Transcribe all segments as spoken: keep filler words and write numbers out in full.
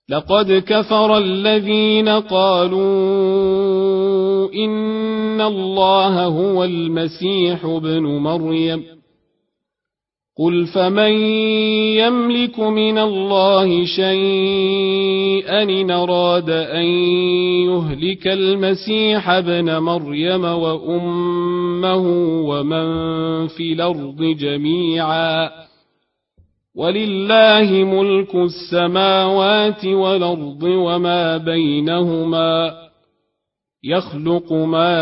لقد كفر الذين قالوا إن الله هو المسيح ابن مريم قل فمن يملك من الله شيئا إن أراد أن يهلك المسيح ابن مريم وأمه ومن في الأرض جميعا ولله ملك السماوات والأرض وما بينهما يخلق ما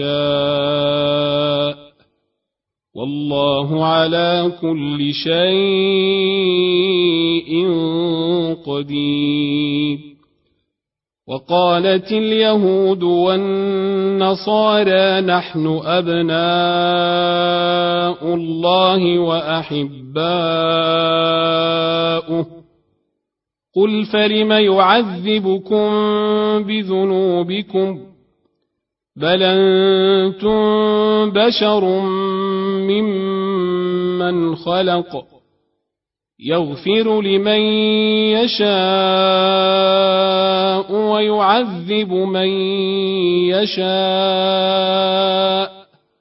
يشاء والله على كل شيء قدير. وقالت اليهود والنصارى نحن أبناء الله وأحباؤه قل فلم يعذبكم بذنوبكم بل أنتم بشر ممن خلق يغفر لمن يشاء ويعذب من يشاء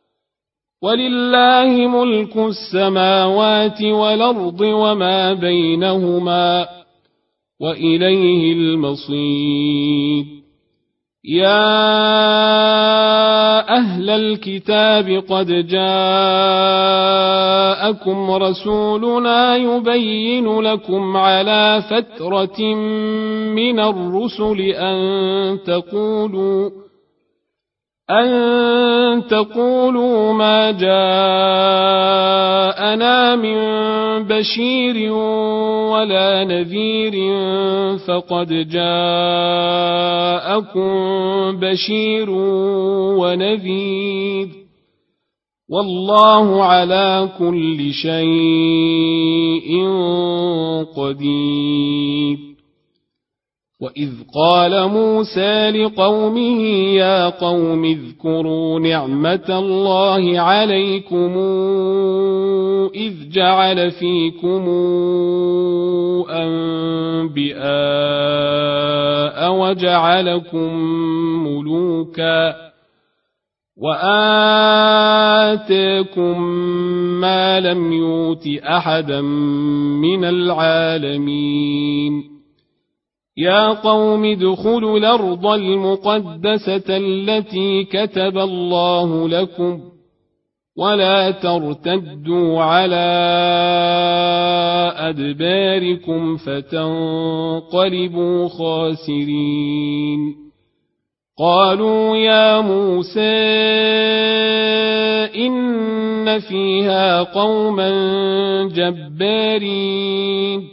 ولله ملك السماوات والأرض وما بينهما وإليه المصير. يا أهل الكتاب قد جاءكم رسولنا يبين لكم على فترة من الرسل أن تقولوا أن تقولوا ما جاءنا من بشير ولا نذير فقد جاءكم بشير ونذير والله على كل شيء قدير. وإذ قال موسى لقومه يا قوم اذكروا نعمة الله عليكم إذ جعل فيكم أنبياء وجعلكم ملوكا وآتاكم ما لم يؤت أحدا من العالمين. يا قوم ادخلوا الأرض المقدسة التي كتب الله لكم ولا ترتدوا على أدباركم فتنقلبوا خاسرين. قالوا يا موسى إن فيها قوما جبارين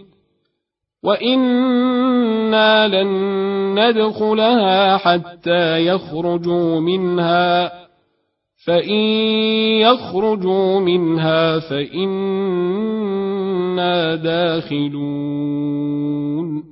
وإنا لن ندخلها حتى يخرجوا منها فإن يخرجوا منها فإنا داخلون.